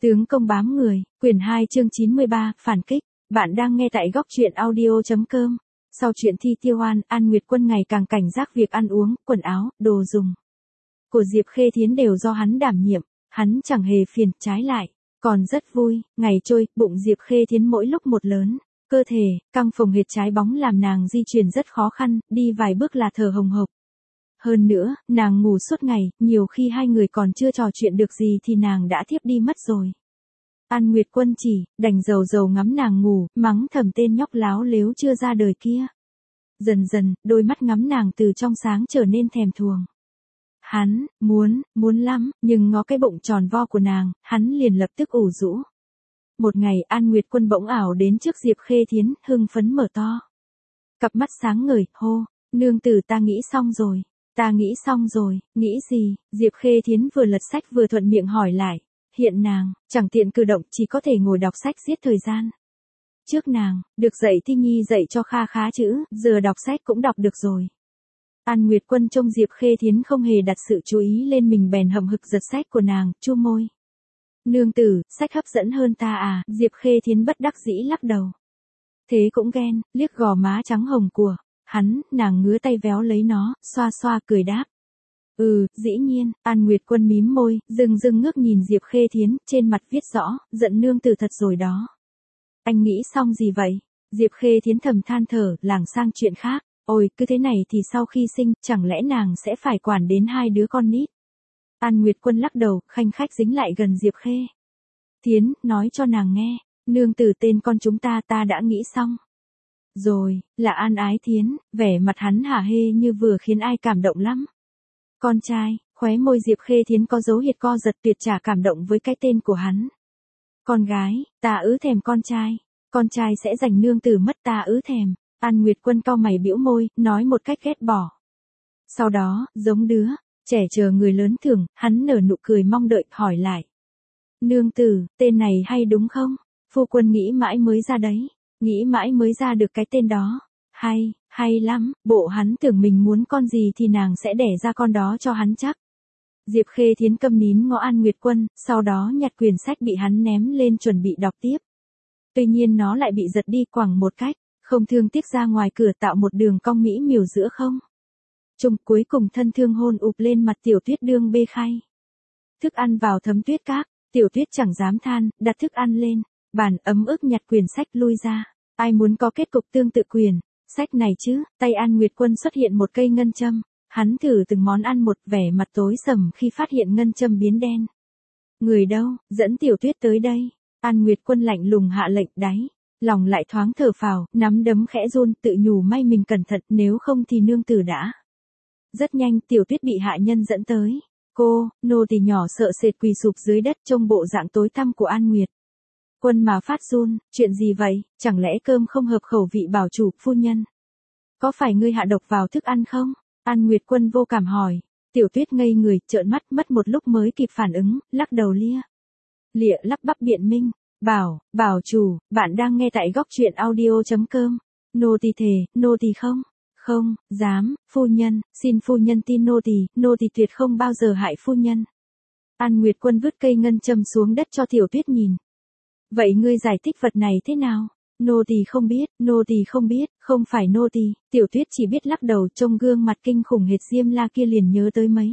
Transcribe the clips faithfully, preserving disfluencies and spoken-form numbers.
Tướng công bám người, quyển hai chương chín mươi ba, phản kích. Bạn đang nghe tại góc truyện audio.com. Sau chuyện thi tiêu oan, An Nguyệt Quân ngày càng cảnh giác việc ăn uống, quần áo, đồ dùng của Diệp Khê Thiến đều do hắn đảm nhiệm. Hắn chẳng hề phiền, trái lại, còn rất vui. Ngày trôi, bụng Diệp Khê Thiến mỗi lúc một lớn. Cơ thể, căng phồng hệt trái bóng làm nàng di chuyển rất khó khăn, đi vài bước là thở hồng hộc. Hơn nữa, nàng ngủ suốt ngày, nhiều khi hai người còn chưa trò chuyện được gì thì nàng đã thiếp đi mất rồi. An Nguyệt Quân chỉ, đành dầu dầu ngắm nàng ngủ, mắng thầm tên nhóc láo lếu chưa ra đời kia. Dần dần, đôi mắt ngắm nàng từ trong sáng trở nên thèm thuồng. Hắn, muốn, muốn lắm, nhưng ngó cái bụng tròn vo của nàng, hắn liền lập tức ủ rũ. Một ngày An Nguyệt Quân bỗng ảo đến trước Diệp Khê Thiến, hưng phấn mở to. Cặp mắt sáng ngời, hô, nương tử ta nghĩ xong rồi. Ta nghĩ xong rồi, nghĩ gì? Diệp Khê Thiến vừa lật sách vừa thuận miệng hỏi lại. Hiện nàng, chẳng tiện cử động, chỉ có thể ngồi đọc sách giết thời gian. Trước nàng, được dạy Thi Nhi dạy cho kha khá chữ, giờ đọc sách cũng đọc được rồi. An Nguyệt Quân trông Diệp Khê Thiến không hề đặt sự chú ý lên mình bèn hậm hực giật sách của nàng, chu môi. Nương tử, sách hấp dẫn hơn ta à? Diệp Khê Thiến bất đắc dĩ lắc đầu. Thế cũng ghen, liếc gò má trắng hồng của hắn, nàng ngứa tay véo lấy nó, xoa xoa cười đáp. Ừ, dĩ nhiên. An Nguyệt Quân mím môi, dừng dừng ngước nhìn Diệp Khê Thiến, trên mặt viết rõ, giận nương tử thật rồi đó. Anh nghĩ xong gì vậy? Diệp Khê Thiến thầm than thở, lảng sang chuyện khác. Ôi, cứ thế này thì sau khi sinh, chẳng lẽ nàng sẽ phải quản đến hai đứa con nít? An Nguyệt Quân lắc đầu, khanh khách dính lại gần Diệp Khê Thiến, nói cho nàng nghe, nương tử tên con chúng ta ta đã nghĩ xong. Rồi, là An Ái Thiến, vẻ mặt hắn hả hê như vừa khiến ai cảm động lắm. Con trai, khóe môi Diệp Khê Thiến có dấu hiệt co giật, tuyệt trả cảm động với cái tên của hắn. Con gái, ta ứ thèm con trai, con trai sẽ giành nương tử mất, ta ứ thèm. An Nguyệt Quân cau mày bĩu môi, nói một cách ghét bỏ. Sau đó, giống đứa trẻ chờ người lớn thưởng, hắn nở nụ cười mong đợi, hỏi lại. Nương tử, tên này hay đúng không? Phu quân nghĩ mãi mới ra đấy. Nghĩ mãi mới ra được cái tên đó. Hay, hay lắm, bộ hắn tưởng mình muốn con gì thì nàng sẽ đẻ ra con đó cho hắn chắc. Diệp Khê Thiến câm nín ngó An Nguyệt Quân, sau đó nhặt quyển sách bị hắn ném lên chuẩn bị đọc tiếp. Tuy nhiên nó lại bị giật đi quẳng một cách, không thương tiếc ra ngoài cửa tạo một đường cong mỹ miều giữa không. Trung cuối cùng thân thương hôn ụp lên mặt Tiểu Tuyết đương bê khay. Thức ăn vào thấm tuyết các, Tiểu Tuyết chẳng dám than, đặt thức ăn lên, bàn ấm ức nhặt quyển sách lui ra. Ai muốn có kết cục tương tự quyển sách này chứ? Tay An Nguyệt Quân xuất hiện một cây ngân châm. Hắn thử từng món ăn một, vẻ mặt tối sầm khi phát hiện ngân châm biến đen. Người đâu, dẫn Tiểu Tuyết tới đây. An Nguyệt Quân lạnh lùng hạ lệnh, đáy lòng lại thoáng thở phào, nắm đấm khẽ run, tự nhủ may mình cẩn thận, nếu không thì nương tử đã. Rất nhanh Tiểu Tuyết bị hạ nhân dẫn tới. Cô, nô tỳ nhỏ sợ sệt quỳ sụp dưới đất trông bộ dạng tối tăm của An Nguyệt Quân mà phát run. Chuyện gì vậy? Chẳng lẽ cơm không hợp khẩu vị bảo chủ, phu nhân? Có phải ngươi hạ độc vào thức ăn không? An Nguyệt Quân vô cảm hỏi. Tiểu Tuyết ngây người, trợn mắt, mất một lúc mới kịp phản ứng, lắc đầu lia lịa lắp bắp biện minh. Bảo, bảo chủ, bạn đang nghe tại góc truyện audio.com. Nô tỳ thề, nô tỳ không, không, dám, phu nhân, xin phu nhân tin nô tỳ, nô tỳ tuyệt không bao giờ hại phu nhân. An Nguyệt Quân vứt cây ngân châm xuống đất cho Tiểu Tuyết nhìn. Vậy ngươi giải thích vật này thế nào? Nô tỳ không biết, nô tỳ không biết, không phải nô tỳ. Tiểu Tuyết chỉ biết lắc đầu, trông gương mặt kinh khủng hệt Diêm La kia liền nhớ tới mấy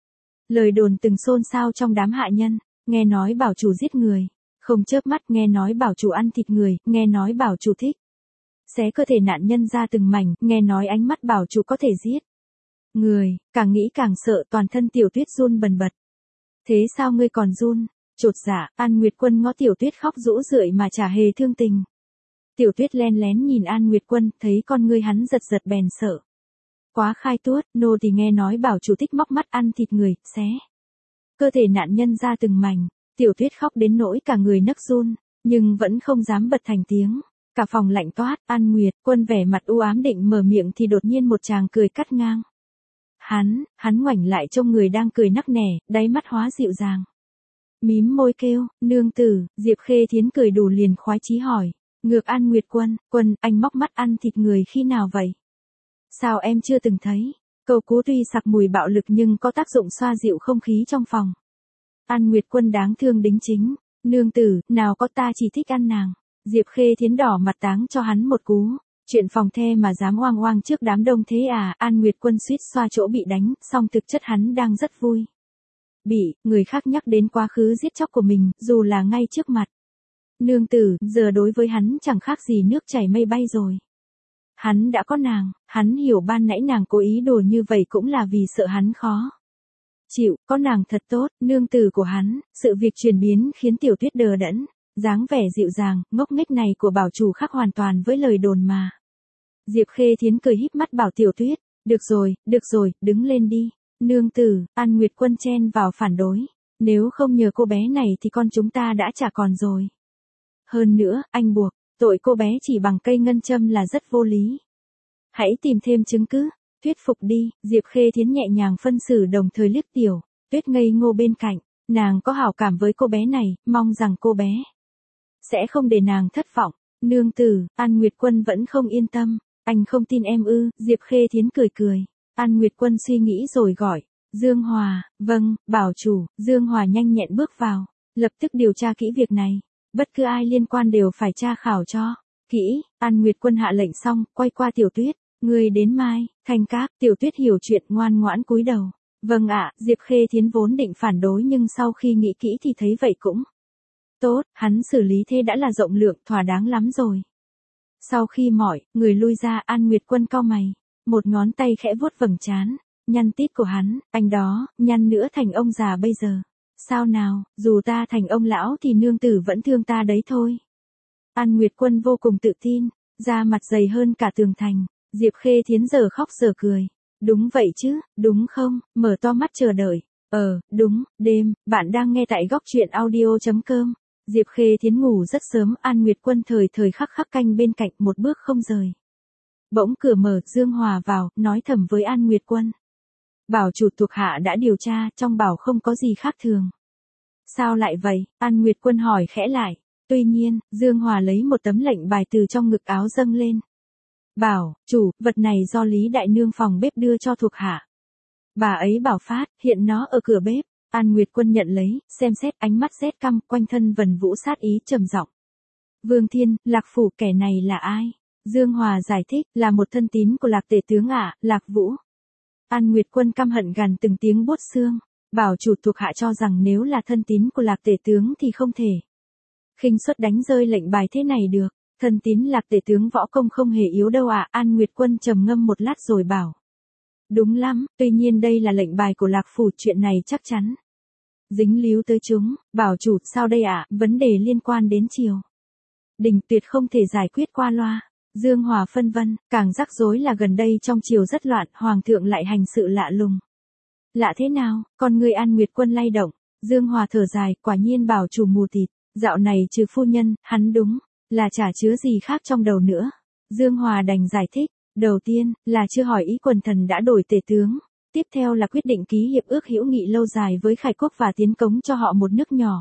lời đồn từng xôn xao trong đám hạ nhân, nghe nói bảo chủ giết người, không chớp mắt, nghe nói bảo chủ ăn thịt người, nghe nói bảo chủ thích xé cơ thể nạn nhân ra từng mảnh, nghe nói ánh mắt bảo chủ có thể giết người, càng nghĩ càng sợ, toàn thân Tiểu Tuyết run bần bật. Thế sao ngươi còn run? Chột dạ. An Nguyệt Quân ngó Tiểu Tuyết khóc rũ rượi mà chả hề thương tình. Tiểu Tuyết len lén nhìn An Nguyệt Quân, thấy con ngươi hắn giật giật bèn sợ quá khai tuốt. Nô tỳ nghe nói bảo chủ thích móc mắt ăn thịt người, xé cơ thể nạn nhân ra từng mảnh. Tiểu Tuyết khóc đến nỗi cả người nấc run, nhưng vẫn không dám bật thành tiếng. Cả phòng lạnh toát. An Nguyệt Quân vẻ mặt u ám định mở miệng thì đột nhiên một tràng cười cắt ngang. Hắn, hắn ngoảnh lại trông người đang cười nắc nẻ, đáy mắt hóa dịu dàng. Mím môi kêu, nương tử. Diệp Khê Thiến cười đủ liền khoái chí hỏi. Ngược An Nguyệt Quân, Quân, anh móc mắt ăn thịt người khi nào vậy? Sao em chưa từng thấy? Câu cú tuy sặc mùi bạo lực nhưng có tác dụng xoa dịu không khí trong phòng. An Nguyệt Quân đáng thương đính chính. Nương tử, nào có, ta chỉ thích ăn nàng. Diệp Khê Thiến đỏ mặt táng cho hắn một cú. Chuyện phòng the mà dám oang oang trước đám đông thế à? An Nguyệt Quân suýt xoa chỗ bị đánh, song thực chất hắn đang rất vui. Bị người khác nhắc đến quá khứ giết chóc của mình, dù là ngay trước mặt. Nương tử, giờ đối với hắn chẳng khác gì nước chảy mây bay rồi. Hắn đã có nàng, hắn hiểu ban nãy nàng cố ý đùa như vậy cũng là vì sợ hắn khó chịu, có nàng thật tốt, nương tử của hắn. Sự việc chuyển biến khiến Tiểu Tuyết đờ đẫn, dáng vẻ dịu dàng, ngốc nghếch này của bảo chủ khác hoàn toàn với lời đồn mà. Diệp Khê Thiến cười híp mắt bảo Tiểu Tuyết, được rồi, được rồi, đứng lên đi. Nương tử, An Nguyệt Quân chen vào phản đối, nếu không nhờ cô bé này thì con chúng ta đã chả còn rồi. Hơn nữa, anh buộc tội cô bé chỉ bằng cây ngân châm là rất vô lý. Hãy tìm thêm chứng cứ, thuyết phục đi. Diệp Khê Thiến nhẹ nhàng phân xử đồng thời liếc Tiểu Tuyết ngây ngô bên cạnh, nàng có hảo cảm với cô bé này, mong rằng cô bé sẽ không để nàng thất vọng. Nương tử, An Nguyệt Quân vẫn không yên tâm, anh không tin em ư? Diệp Khê Thiến cười cười. An Nguyệt Quân suy nghĩ rồi gọi, Dương Hòa. Vâng, bảo chủ. Dương Hòa nhanh nhẹn bước vào, lập tức điều tra kỹ việc này, bất cứ ai liên quan đều phải tra khảo cho kỹ. An Nguyệt Quân hạ lệnh xong, quay qua Tiểu Tuyết, người đến mai, Thanh Các. Tiểu Tuyết hiểu chuyện ngoan ngoãn cúi đầu. Vâng ạ. Diệp Khê Thiến vốn định phản đối nhưng sau khi nghĩ kỹ thì thấy vậy cũng tốt, hắn xử lý thế đã là rộng lượng, thỏa đáng lắm rồi. Sau khi mọi người lui ra, An Nguyệt Quân cau mày, một ngón tay khẽ vuốt vầng trán, nhăn tít của hắn, anh đó, nhăn nữa thành ông già bây giờ. Sao nào, dù ta thành ông lão thì nương tử vẫn thương ta đấy thôi. An Nguyệt Quân vô cùng tự tin, da mặt dày hơn cả tường thành. Diệp Khê Thiến giờ khóc giờ cười. Đúng vậy chứ, đúng không? Mở to mắt chờ đợi. Ờ, đúng, đêm, bạn đang nghe tại góc truyện audio.com. Diệp Khê Thiến ngủ rất sớm, An Nguyệt Quân thời thời khắc khắc canh bên cạnh, một bước không rời. Bỗng cửa mở, Dương Hòa vào, nói thầm với An Nguyệt Quân. Bảo chủ thuộc hạ đã điều tra, trong bảo không có gì khác thường. Sao lại vậy? An Nguyệt Quân hỏi khẽ lại. Tuy nhiên, Dương Hòa lấy một tấm lệnh bài từ trong ngực áo dâng lên. Bảo, chủ, vật này do Lý Đại Nương phòng bếp đưa cho thuộc hạ. Bà ấy bảo phát, hiện nó ở cửa bếp. An Nguyệt Quân nhận lấy, xem xét, ánh mắt rét căm, quanh thân vần vũ sát ý trầm giọng. Vương Thiên, Lạc Phủ, kẻ này là ai? Dương Hòa giải thích, là một thân tín của Lạc Tể tướng ạ. Lạc Vũ. An Nguyệt Quân căm hận gằn từng tiếng buốt xương. Bảo chủ thuộc hạ cho rằng nếu là thân tín của Lạc Tể tướng thì không thể khinh suất đánh rơi lệnh bài thế này được. Thân tín Lạc Tể tướng võ công không hề yếu đâu ạ. An Nguyệt Quân trầm ngâm một lát rồi bảo. Đúng lắm, tuy nhiên đây là lệnh bài của Lạc Phủ, chuyện này chắc chắn dính líu tới chúng. Bảo chủ, sao đây ạ? Vấn đề liên quan đến triều đình, tuyệt không thể giải quyết qua loa. Dương Hòa phân vân, càng rắc rối là gần đây trong triều rất loạn, hoàng thượng lại hành sự lạ lùng. Lạ thế nào? Con người An Nguyệt Quân lay động. Dương Hòa thở dài, quả nhiên bảo chủ mù tịt, dạo này trừ phu nhân, hắn đúng là chả chứa gì khác trong đầu nữa. Dương Hòa đành giải thích, đầu tiên là chưa hỏi ý quần thần đã đổi tể tướng, tiếp theo là quyết định ký hiệp ước hữu nghị lâu dài với Khải quốc và tiến cống cho họ một nước nhỏ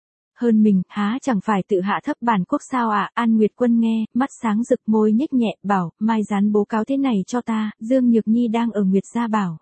hơn mình, há chẳng phải tự hạ thấp bản quốc sao ạ? À? An Nguyệt Quân nghe, mắt sáng rực, môi nhếch nhẹ, bảo, mai dán bố cáo thế này cho ta. Dương Nhược Nhi đang ở Nguyệt gia bảo.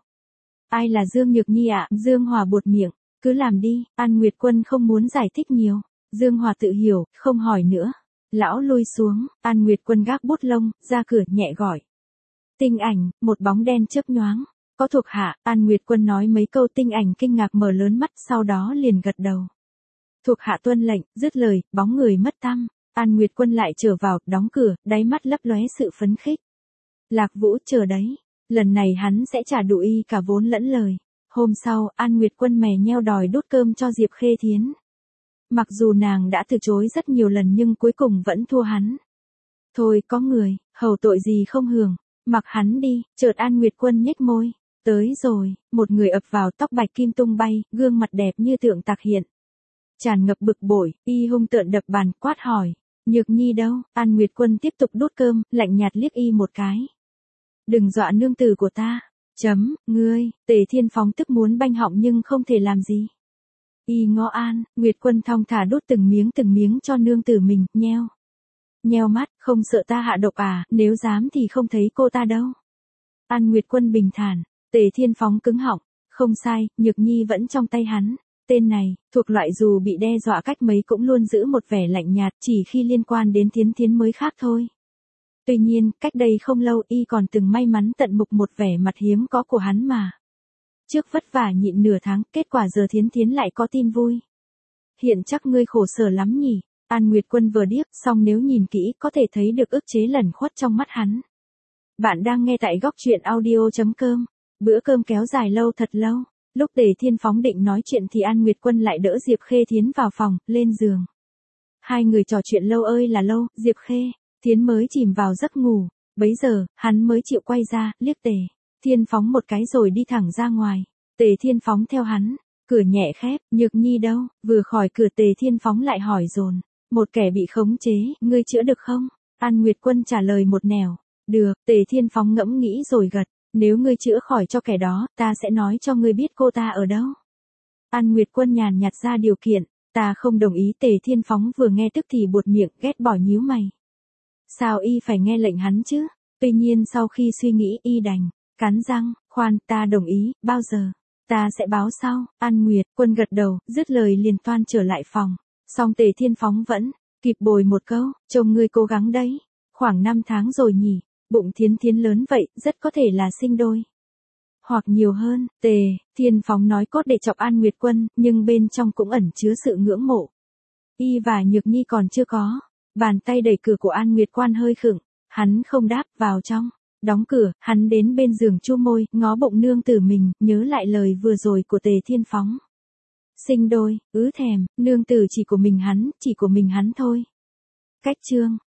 Ai là Dương Nhược Nhi ạ? À? Dương Hòa buột miệng, cứ làm đi. An Nguyệt Quân không muốn giải thích nhiều. Dương Hòa tự hiểu, không hỏi nữa. Lão lui xuống, An Nguyệt Quân gác bút lông, ra cửa nhẹ gọi. Tinh Ảnh, một bóng đen chớp nhoáng. Có thuộc hạ. An Nguyệt Quân nói mấy câu, Tinh Ảnh kinh ngạc mở lớn mắt, sau đó liền gật đầu. Thuộc hạ tuân lệnh, dứt lời, bóng người mất tăm. An Nguyệt Quân lại trở vào, đóng cửa, đáy mắt lấp lóe sự phấn khích. Lạc Vũ, chờ đấy. Lần này hắn sẽ trả đủ y cả vốn lẫn lời. Hôm sau, An Nguyệt Quân mè nheo đòi đút cơm cho Diệp Khê Thiến. Mặc dù nàng đã từ chối rất nhiều lần nhưng cuối cùng vẫn thua hắn. Thôi, có người, hầu tội gì không hưởng, mặc hắn đi. Chợt An Nguyệt Quân nhếch môi. Tới rồi, một người ập vào, tóc bạch kim tung bay, gương mặt đẹp như tượng tạc hiện. Tràn ngập bực bội, y hung tợn đập bàn, quát hỏi. Nhược Nhi đâu? An Nguyệt Quân tiếp tục đút cơm, lạnh nhạt liếc y một cái. Đừng dọa nương tử của ta. Chấm, ngươi. Tề Thiên Phóng tức muốn banh họng nhưng không thể làm gì. Y ngó An, Nguyệt Quân thong thả đút từng miếng từng miếng cho nương tử mình, nheo. Nheo mắt, không sợ ta hạ độc à, nếu dám thì không thấy cô ta đâu. An Nguyệt Quân bình thản, Tề Thiên Phóng cứng họng. Không sai, Nhược Nhi vẫn trong tay hắn. Tên này, thuộc loại dù bị đe dọa cách mấy cũng luôn giữ một vẻ lạnh nhạt, chỉ khi liên quan đến Thiến Thiến mới khác thôi. Tuy nhiên, cách đây không lâu y còn từng may mắn tận mục một vẻ mặt hiếm có của hắn mà. Trước vất vả nhịn nửa tháng, kết quả giờ Thiến Thiến lại có tin vui. Hiện chắc ngươi khổ sở lắm nhỉ? An Nguyệt Quân vừa điếc, xong nếu nhìn kỹ có thể thấy được ức chế lẩn khuất trong mắt hắn. Bạn đang nghe tại góc truyện audio.com. Bữa cơm kéo dài lâu thật lâu. Lúc Tề Thiên Phóng định nói chuyện thì An Nguyệt Quân lại đỡ Diệp Khê Thiến vào phòng, lên giường. Hai người trò chuyện lâu ơi là lâu, Diệp Khê Thiến mới chìm vào giấc ngủ. Bấy giờ, hắn mới chịu quay ra, liếc Tề Thiên Phóng một cái rồi đi thẳng ra ngoài. Tề Thiên Phóng theo hắn, cửa nhẹ khép, Nhược Nhi đâu? Vừa khỏi cửa Tề Thiên Phóng lại hỏi dồn. Một kẻ bị khống chế, ngươi chữa được không? An Nguyệt Quân trả lời một nẻo. Được, Tề Thiên Phóng ngẫm nghĩ rồi gật. Nếu ngươi chữa khỏi cho kẻ đó, ta sẽ nói cho ngươi biết cô ta ở đâu. An Nguyệt Quân nhàn nhạt ra điều kiện. Ta không đồng ý. Tề Thiên Phóng vừa nghe tức thì buột miệng, ghét bỏ nhíu mày. Sao y phải nghe lệnh hắn chứ? Tuy nhiên sau khi suy nghĩ y đành cắn răng, khoan, ta đồng ý, bao giờ? Ta sẽ báo sau. An Nguyệt Quân gật đầu, dứt lời liền toan trở lại phòng. Song Tề Thiên Phóng vẫn kịp bồi một câu, trông ngươi cố gắng đấy. Khoảng năm tháng rồi nhỉ, bụng Thiến Thiến lớn vậy, rất có thể là sinh đôi. Hoặc nhiều hơn, Tề Thiên Phóng nói cốt để chọc An Nguyệt Quân, nhưng bên trong cũng ẩn chứa sự ngưỡng mộ. Y và Nhược Nhi còn chưa có. Bàn tay đẩy cửa của An Nguyệt Quan hơi khựng, hắn không đáp, vào trong. Đóng cửa, hắn đến bên giường chu môi, ngó bụng nương tử mình, nhớ lại lời vừa rồi của Tề Thiên Phóng. Sinh đôi, ứ thèm, nương tử chỉ của mình hắn, chỉ của mình hắn thôi. Cách chương